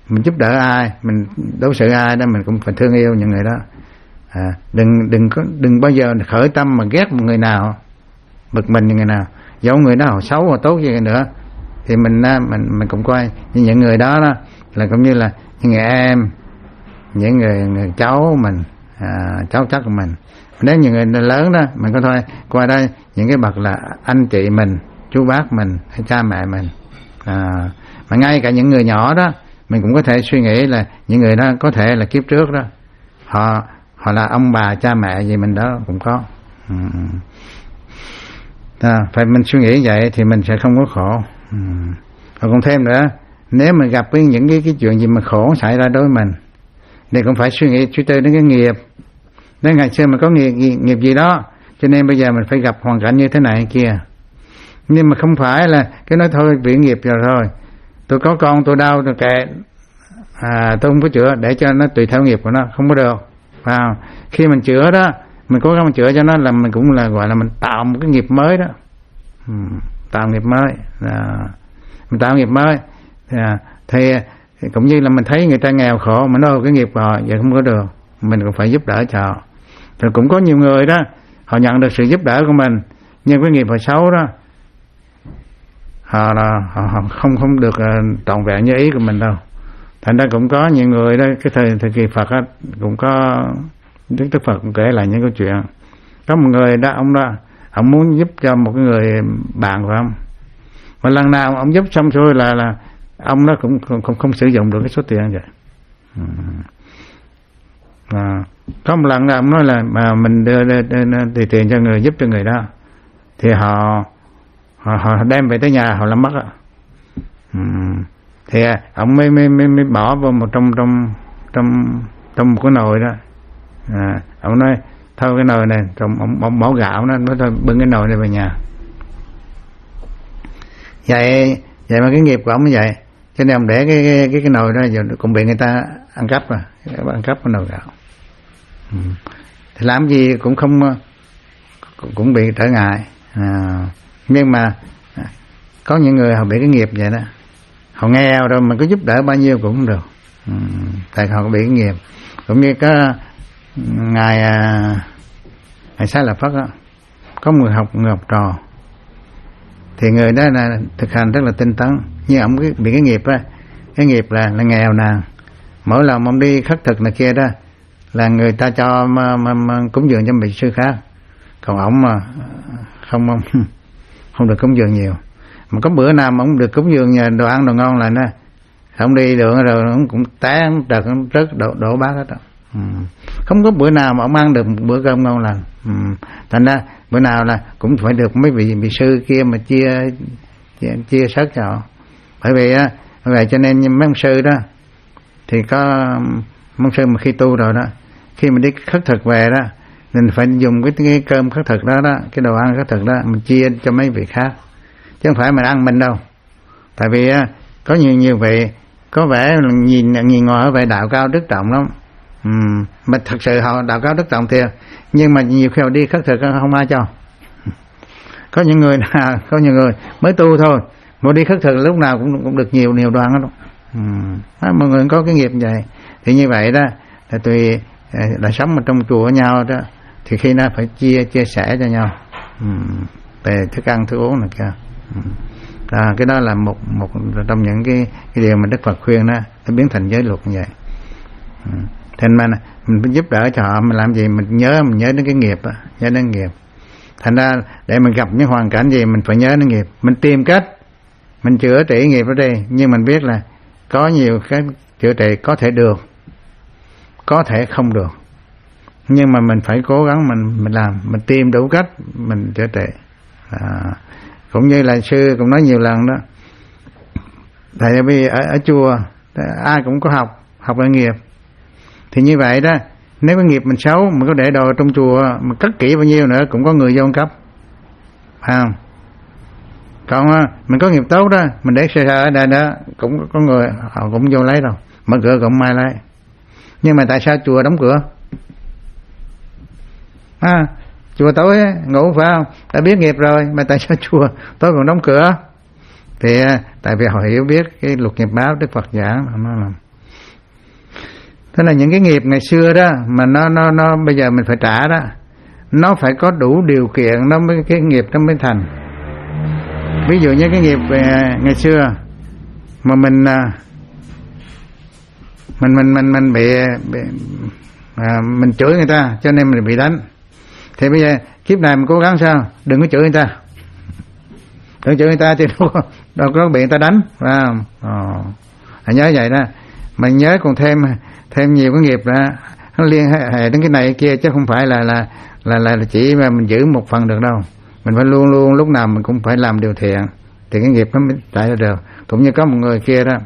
mình giúp đỡ ai, mình đối xử ai đó mình cũng phải thương yêu những người đó. À, đừng đừng có đừng bao giờ khởi tâm mà ghét một người nào, bực mình những người nào, dẫu người đó họ xấu hoặc tốt gì nữa thì mình mình mình cũng coi như những người đó đó là cũng như là những người em, những người, người cháu mình, à, cháu chắc của mình. Nếu những người lớn đó mình có thôi qua đây những cái bậc là anh chị mình, chú bác mình hay cha mẹ mình, à, mà ngay cả những người nhỏ đó mình cũng có thể suy nghĩ là những người đó có thể là kiếp trước đó họ họ là ông bà cha mẹ gì mình đó cũng có. Ừ. À, phải mình suy nghĩ vậy thì mình sẽ không có khổ. Ừ. Và còn thêm nữa, nếu mình gặp với những cái, cái chuyện gì mà khổ xảy ra đối với mình thì cũng phải suy nghĩ suy tư đến cái nghiệp. Đến ngày xưa mình có nghiệp, nghiệp, nghiệp gì đó cho nên bây giờ mình phải gặp hoàn cảnh như thế này kia. Nhưng mà không phải là cái nói thôi bị nghiệp rồi thôi, tôi có con tôi đau tôi kệ, à, tôi không có chữa để cho nó tùy theo nghiệp của nó, không có được. Và khi mình chữa đó, mình cố gắng mình chữa cho nó là mình cũng là gọi là mình tạo một cái nghiệp mới đó. Ừ, tạo nghiệp mới, à, mình tạo nghiệp mới à, thì cũng như là mình thấy người ta nghèo khổ mà nói cái nghiệp của họ vậy không có được, mình cũng phải giúp đỡ cho họ. Rồi cũng có nhiều người đó họ nhận được sự giúp đỡ của mình nhưng cái nghiệp họ xấu đó họ là họ, họ không không được uh, trọn vẹn như ý của mình đâu. Thành ra cũng có nhiều người đó cái thời thời kỳ Phật đó, cũng có Đức Đức Phật cũng kể lại những câu chuyện. Có một người đó ông đó ông muốn giúp cho một cái người bạn của ông, và lần nào ông giúp xong rồi là là ông đó cũng không không, không sử dụng được cái số tiền vậy. Ừ. À, có một lần là ông nói là mà mình đưa, đưa, đưa, đưa tiền cho người giúp cho người đó thì họ họ, họ đem về tới nhà họ làm mất á. Ừ. Thì ông mới, mới mới mới bỏ vào một trong trong trong trong một cái nồi đó. À, ông nói thôi cái nồi này trong ông, ông bỏ gạo nó nói thôi bưng cái nồi này về nhà. Vậy vậy mà cái nghiệp của ông như vậy, cho nên ông để cái cái cái, cái nồi đó giờ cũng bị người ta ăn cắp rồi, ăn cắp cái nồi gạo. Ừ. Thì làm gì cũng không cũng bị trở ngại. À, nhưng mà có những người họ bị cái nghiệp vậy đó, họ nghèo rồi mình có giúp đỡ bao nhiêu cũng không được. Ừ, tại họ bị cái nghiệp. Cũng như có ngài ngài Xá Lợi Phất đó, có một người học người học trò thì người đó là thực hành rất là tinh tấn, nhưng ông bị cái nghiệp á, cái nghiệp là là nghèo nàn. Mỗi lần ông đi khất thực này kia đó là người ta cho mà, mà, mà cúng dường cho vị sư khác, còn ông mà không không, không được cúng dường nhiều. Mà có bữa nào mà ông được cúng dường nhà đồ ăn đồ ngon là nó ông đi đường rồi ông cũng té ông trật ông rớt đổ, đổ bát hết đó. Ừ. Không có bữa nào mà ông ăn được một bữa cơm ngon lành. Ừ. Thành ra bữa nào là cũng phải được mấy vị vị sư kia mà chia chia, chia sớt cho họ. Bởi vì á, vậy cho nên mấy ông sư đó thì có mong sư mà khi tu rồi đó, khi mình đi khất thực về đó mình phải dùng cái, cái cơm khất thực đó đó, cái đồ ăn khất thực đó mình chia cho mấy vị khác, chứ không phải mình ăn mình đâu. Tại vì á, có nhiều nhiều vị có vẻ nhìn nhìn ngoài vậy đạo cao đức trọng lắm, ừ, mà thật sự họ đạo cao đức trọng thiệt, nhưng mà nhiều khi họ đi khất thực không ai cho. Có những người nào, có nhiều người mới tu thôi mà đi khất thực lúc nào cũng cũng được nhiều nhiều đoàn đó. Ừ. Đó, mọi người có cái nghiệp vậy thì như vậy đó là tùy là sống ở trong chùa với nhau đó thì khi nào phải chia chia sẻ cho nhau, ừ, về thức ăn thức uống này kia. Ừ. À, cái đó là một một trong những cái cái điều mà Đức Phật khuyên đó, nó biến thành giới luật như vậy. Ừ. Thành mà mình phải giúp đỡ cho họ, mình làm gì mình nhớ mình nhớ đến cái nghiệp đó, nhớ đến nghiệp. Thành ra để mình gặp những hoàn cảnh gì mình phải nhớ đến nghiệp, mình tìm cách mình chữa trị nghiệp ở đây, nhưng mình biết là có nhiều cái chữa trị có thể được, có thể không được, nhưng mà mình phải cố gắng mình mình làm, mình tìm đủ cách mình chữa trị. À, cũng như là sư cũng nói nhiều lần đó, tại vì ở, ở chùa ai cũng có học học là nghiệp, thì như vậy đó nếu cái nghiệp mình xấu mình có để đồ trong chùa mà cất kỹ bao nhiêu nữa cũng có người vô cấp, phải không? Còn mình có nghiệp tốt đó mình để sơ sơ ở đây đó cũng có người họ cũng vô lấy đâu, mở cửa cũng mai lấy. Nhưng mà tại sao chùa đóng cửa? À, chùa tối ngủ phải không? Đã biết nghiệp rồi mà tại sao chùa tối còn đóng cửa? Thì tại vì họ hiểu biết cái luật nghiệp báo Đức Phật giảng, nó là Tức là những cái nghiệp ngày xưa đó mà nó nó nó bây giờ mình phải trả đó, nó phải có đủ điều kiện nó mới cái nghiệp nó mới thành. Ví dụ như cái nghiệp về ngày xưa mà mình mình mình mình mình bị, bị à, mình chửi người ta cho nên mình bị đánh, thì bây giờ kiếp này mình cố gắng sao đừng có chửi người ta, đừng chửi người ta thì đâu, đâu có bị người ta đánh, phải không? Ờ, nhớ vậy đó. Mà nhớ còn thêm thêm nhiều cái nghiệp đó, nó liên hệ đến cái này cái kia, chứ không phải là là là là chỉ mà mình giữ một phần được đâu. Mình phải luôn luôn lúc nào mình cũng phải làm điều thiện thì cái nghiệp nó mới chạy ra được. Cũng như có một người kia đó,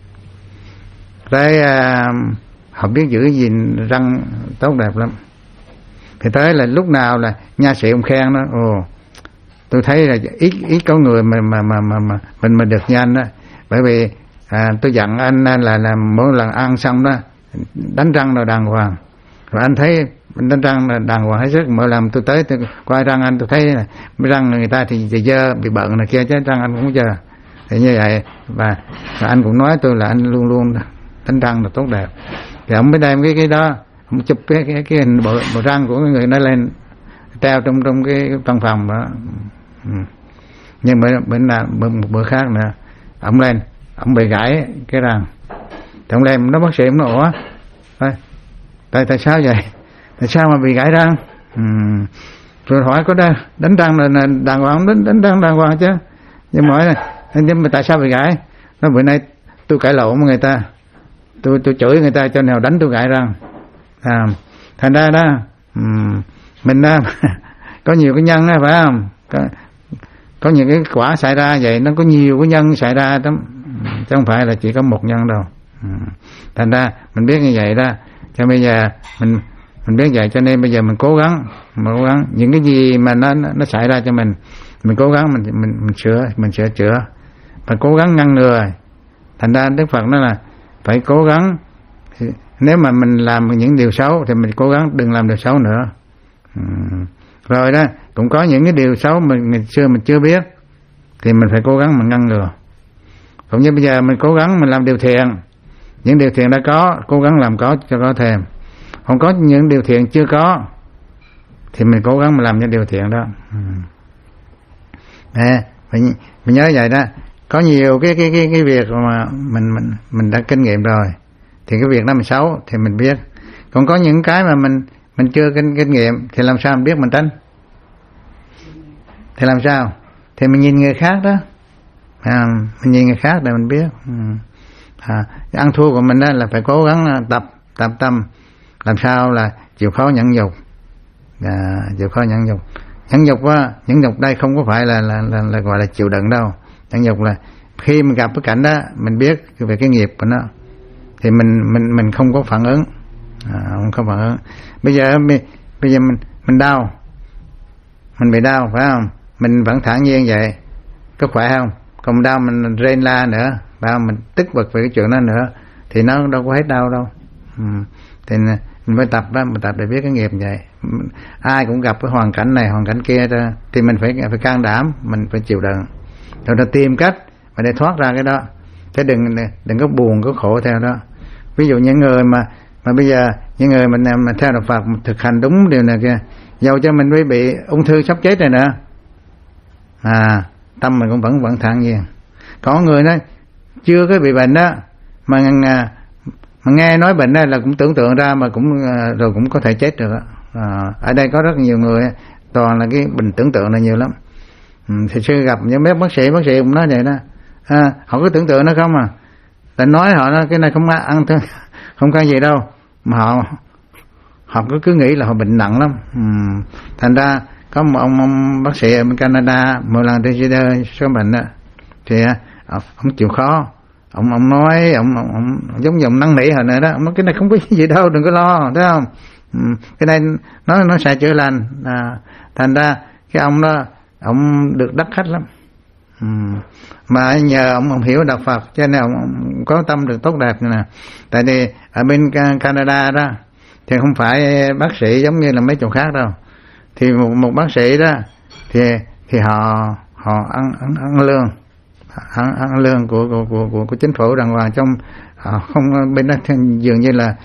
tới à, họ biết giữ gìn răng tốt đẹp lắm, thì tới là lúc nào là nha sĩ ông khen đó, ồ tôi thấy là ít ít có người mà mà mà mà, mà mình mà được nhanh đó. Bởi vì à, tôi dặn anh là là mỗi lần ăn xong đó đánh răng rồi đàng hoàng, rồi anh thấy đánh răng là đàng hoàng hết sức. Mỗi lần tôi tới tôi qua răng anh tôi thấy là răng người ta thì dơ bị bận này kia, chứ răng anh cũng dơ. Thì như vậy và, và anh cũng nói tôi là anh luôn luôn đánh răng là tốt đẹp. Thì ông mới đem cái cái đó, ông chụp cái cái cái hình bộ, bộ răng của người nó lên treo trong trong cái văn phòng đó. Ừ. Nhưng bữa bữa nào bữa, một bữa khác nữa ông lên, ông bị gãy cái răng, thì ông lên nó bác sĩ ông nói ủa tại tại sao vậy, tại sao mà bị gãy răng? Ừ. Rồi hỏi có đây đánh răng là đàng hoàng, đánh đánh răng đàng hoàng chứ, nhưng mà hỏi là nhưng mà tại sao bị gãy? Nó bữa nay tôi cãi lộn với người ta, tôi tôi chửi người ta cho nào đánh tôi gãy răng. À, thành ra đó um, mình đó, có nhiều cái nhân đó, phải không? Có, có những cái quả xảy ra vậy, nó có nhiều cái nhân xảy ra lắm, chứ không phải là chỉ có một nhân đâu. Um, thành ra mình biết như vậy đó, cho bây giờ mình mình biết vậy cho nên bây giờ mình cố gắng, mình cố gắng những cái gì mà nó nó xảy ra cho mình, mình cố gắng mình mình mình sửa, mình sửa chữa, phải cố gắng ngăn ngừa. Thành ra Đức Phật nói là phải cố gắng, nếu mà mình làm những điều xấu thì mình cố gắng đừng làm điều xấu nữa. Ừ. Rồi đó cũng có những cái điều xấu mà ngày xưa mình chưa biết thì mình phải cố gắng mình ngăn ngừa. Cũng như bây giờ mình cố gắng mình làm điều thiện, những điều thiện đã có cố gắng làm có cho có thêm, không có những điều thiện chưa có thì mình cố gắng mình làm những điều thiện đó. Ừ. À, mình, mình nhớ vậy đó. Có nhiều cái cái cái cái việc mà mình mình mình đã kinh nghiệm rồi thì cái việc đó mình xấu thì mình biết, còn có những cái mà mình mình chưa kinh kinh nghiệm thì làm sao mình biết mình tránh? Thì làm sao? Thì mình nhìn người khác đó, à, mình nhìn người khác để mình biết. Ừ. À, ăn thua của mình đó là phải cố gắng tập tập tâm làm sao là chịu khó nhẫn nhục, à, chịu khó nhẫn nhục. Nhẫn nhục á, nhẫn nhục đây không có phải là là, là là gọi là chịu đựng đâu. Nhẫn nhục là khi mình gặp cái cảnh đó mình biết về cái nghiệp của nó thì mình mình mình không có phản ứng, à, không có phản ứng. Bây giờ bây giờ mình mình đau, mình bị đau phải không? Mình vẫn thản nhiên vậy, có khỏe không? Còn đau mình rên la nữa, phải không? Mình tức bực về cái chuyện đó nữa thì nó đâu có hết đau đâu. Ừ. Thì mình phải tập đó, mình tập để biết cái nghiệp vậy. Ai cũng gặp cái hoàn cảnh này hoàn cảnh kia đó, thì mình phải phải can đảm, mình phải chịu đựng, rồi ta tìm cách mà để thoát ra cái đó, chứ đừng đừng có buồn có khổ theo đó. Ví dụ những người mà mà bây giờ những người mình mà theo đạo Phật thực hành đúng điều này kia, dầu cho mình mới bị ung thư sắp chết rồi nữa, à tâm mình cũng vẫn vẫn thản nhiên. Có người đó chưa có bị bệnh đó mà mà nghe nói bệnh đó là cũng tưởng tượng ra mà cũng rồi cũng có thể chết được đó. À, ở đây có rất nhiều người toàn là cái bệnh tưởng tượng là nhiều lắm. Ừ, thì sư gặp những mấy bác sĩ bác sĩ cũng nói vậy đó, à, họ cứ tưởng tượng nó không à, tại nói họ nói cái này không ăn thôi, không có gì đâu, mà họ họ cứ cứ nghĩ là họ bệnh nặng lắm. Ừ, thành ra có một ông, ông bác sĩ ở bên Canada một lần tôi đi đây số bệnh đó thì ông chịu khó, ông ông nói ông, ông, ông giống như ông năn nỉ họ nữa đó, ông nói cái này không có gì đâu, đừng có lo, thấy không? Ừ, cái này nó nó sẽ chữa lành. À, thành ra cái ông đó ông được đắc khách lắm. Ừ, mà nhờ ông, ông hiểu đạo Phật cho nên ông, ông có tâm được tốt đẹp nè. Tại vì ở bên Canada đó thì không phải bác sĩ giống như là mấy chỗ khác đâu, thì một, một bác sĩ đó thì thì họ họ ăn ăn, ăn lương ăn, ăn lương của của, của của của chính phủ đàng hoàng, trong họ không bên đó dường như là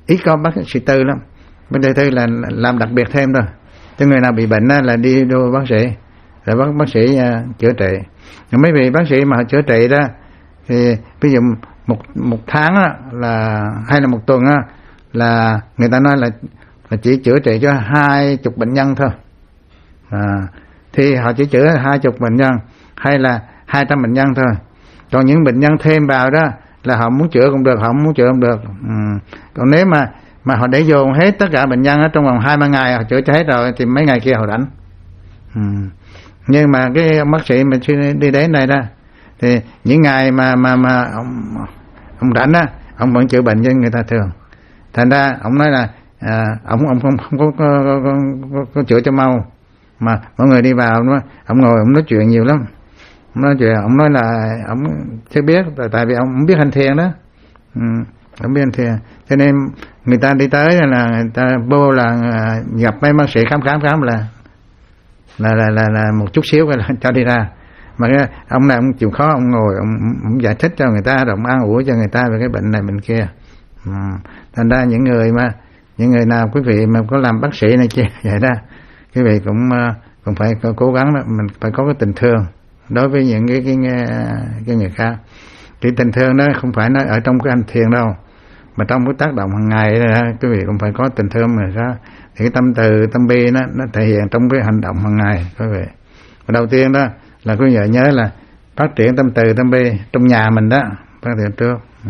ít có bác sĩ tư lắm. Bác sĩ tư là làm đặc biệt thêm thôi. Cho người nào bị bệnh á, là đi vô bác sĩ, rồi bác bác sĩ uh, chữa trị. Mấy vị bác sĩ mà chữa trị đó thì ví dụ một một tháng á, là hay là một tuần á, là người ta nói là là chỉ chữa trị cho hai chục bệnh nhân thôi. À, thì họ chỉ chữa hai chục bệnh nhân hay là hai trăm bệnh nhân thôi. Còn những bệnh nhân thêm vào đó là họ muốn chữa cũng được, họ không muốn chữa không được. Ừ. Còn nếu mà mà họ để dồn hết tất cả bệnh nhân ở trong vòng hai ba ngày họ chữa cho hết rồi thì mấy ngày kia họ rảnh. Ừ. Nhưng mà cái bác sĩ mình đi đến này đó thì những ngày mà mà mà ông ông rảnh á, ông vẫn chữa bệnh cho người ta thường. Thành ra ông nói là à, ông ông không không có có, có, có, có, có chữa cho mau, mà mọi người đi vào ông nói, ông ngồi ông nói chuyện nhiều lắm. Ông nói chuyện, ông nói là ông chưa biết, tại vì ông không biết hành thiền đó. Ừ, ông biết hành thiền, cho nên người ta đi tới là người ta vô là gặp mấy bác sĩ khám khám khám là là là là, là một chút xíu là cho đi ra. Mà cái ông này ông chịu khó, ông ngồi ông, ông giải thích cho người ta, rồi ông an ủi cho người ta về cái bệnh này bệnh kia. Ừ. Thành ra những người mà những người nào quý vị mà có làm bác sĩ này kia vậy đó, quý vị cũng cũng phải cố gắng đó, mình phải có cái tình thương đối với những cái cái, cái, cái người khác. Cái tình thương đó không phải nói ở trong cái hành thiền đâu, mà trong cái tác động hàng ngày đó, quý vị cũng phải có tình thương người khác. Thì cái tâm từ tâm bi nó nó thể hiện trong cái hành động hàng ngày quý vị. Và đầu tiên đó là quý vị nhớ là phát triển tâm từ tâm bi trong nhà mình đó, phát triển trước. Ừ.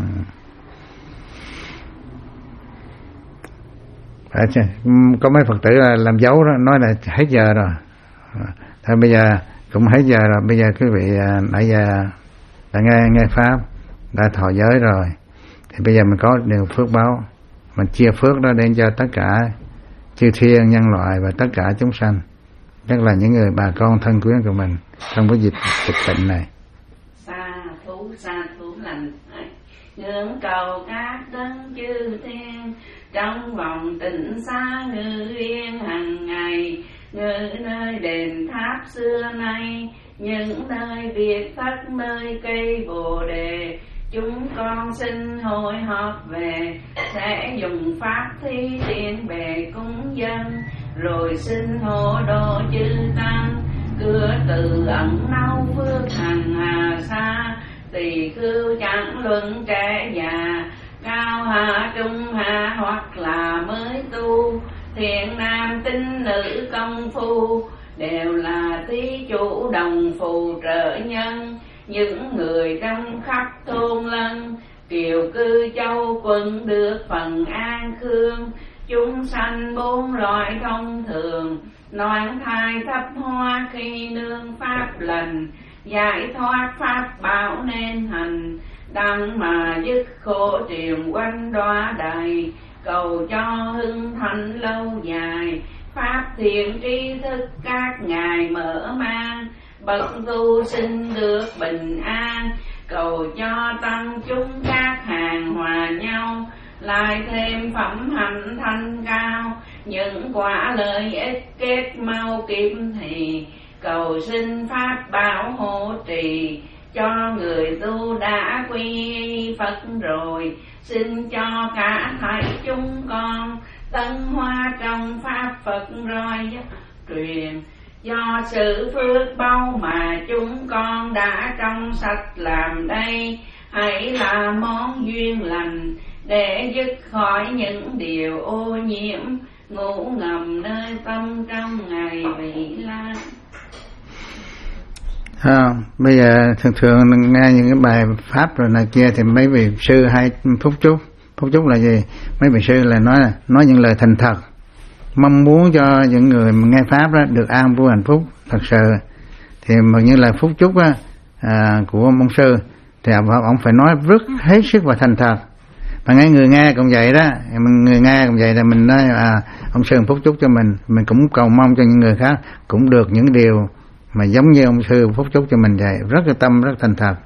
Có mấy Phật tử là làm dấu đó, nói là hết giờ rồi. Thôi bây giờ cũng hết giờ rồi, bây giờ quý vị nãy giờ đã nghe nghe pháp, đã thọ giới rồi, thì bây giờ mình có điều phước báo, mình chia phước đó đến cho tất cả chư thiên nhân loại và tất cả chúng sanh, nhất là những người bà con thân quyến của mình trong cái dịch dịch bệnh này. Sa thú sa thú lành ngưỡng cầu các đấng chư thiên, trong vòng tịnh xa ngự yên hàng ngày, ngự nơi đền tháp xưa nay, những nơi biệt thất nơi cây bồ đề. Chúng con xin hội họp về, sẽ dùng pháp thi tiền bề cúng dân, rồi xin hộ độ chư tăng. Cửa từ ẩn nâu phước hằng hà xa, tỳ khưu chẳng luận trẻ già, cao hạ trung hạ hoặc là mới tu. Thiện nam tín nữ công phu, đều là thí chủ đồng phù trợ nhân. Những người trong khắp thôn lân, kiều cư châu quân được phần an khương. Chúng sanh bốn loại thông thường, noãn thai thấp hoa khi nương pháp lành. Giải thoát pháp bảo nên hành, đặng mà dứt khổ triền quanh đọa đầy. Cầu cho hưng thịnh lâu dài, pháp thiện tri thức các ngài mở mang. Bậc tu sinh được bình an, cầu cho tăng chúng các hàng hòa nhau. Lại thêm phẩm hạnh thanh cao, những quả lợi ích kết mau kịp thì. Cầu xin pháp bảo hộ trì, cho người tu đã quy Phật rồi. Xin cho cả thảy chúng con, tân hoa trong pháp Phật roi truyền. Do sự phước báu mà chúng con đã trong sạch làm đây, hãy là món duyên lành, để dứt khỏi những điều ô nhiễm, ngủ ngầm nơi tâm trong ngày vị lai. À, bây giờ thường thường nghe những cái bài pháp rồi này kia thì mấy vị sư hay phúc chúc. Phúc chúc là gì? Mấy vị sư là nói nói những lời thành thật, mong muốn cho những người nghe pháp đó được an vui hạnh phúc thật sự. Thì mà như là phúc chúc á, à, của môn sư thì ông, ông phải nói rất hết sức và thành thật. Mà ngay người nghe cũng vậy đó, người nghe cũng vậy là mình nói à, ông sư phúc chúc cho mình, mình cũng cầu mong cho những người khác cũng được những điều mà giống như ông sư phúc chúc cho mình vậy, rất là tâm rất thành thật.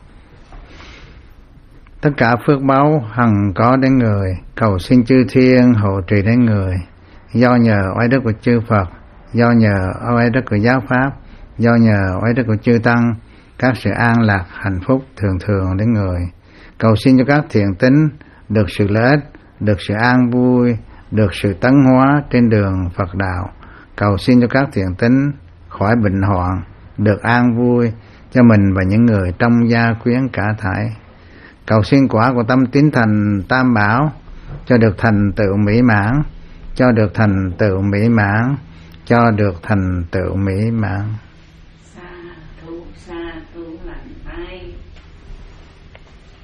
Tất cả phước báu hằng có đến người, cầu xin chư thiên hộ trì đến người. Do nhờ oai đức của chư Phật, do nhờ oai đức của giáo pháp, do nhờ oai đức của chư tăng, các sự an lạc hạnh phúc thường thường đến người. Cầu xin cho các thiện tín được sự lợi ích được sự an vui, được sự tấn hóa trên đường Phật đạo. Cầu xin cho các thiện tín khỏi bệnh hoạn, được an vui cho mình và những người trong gia quyến cả thảy. Cầu xin quả của tâm tín thành Tam Bảo cho được thành tựu mỹ mãn, cho được thành tựu mỹ mãn, cho được thành tựu mỹ mãn.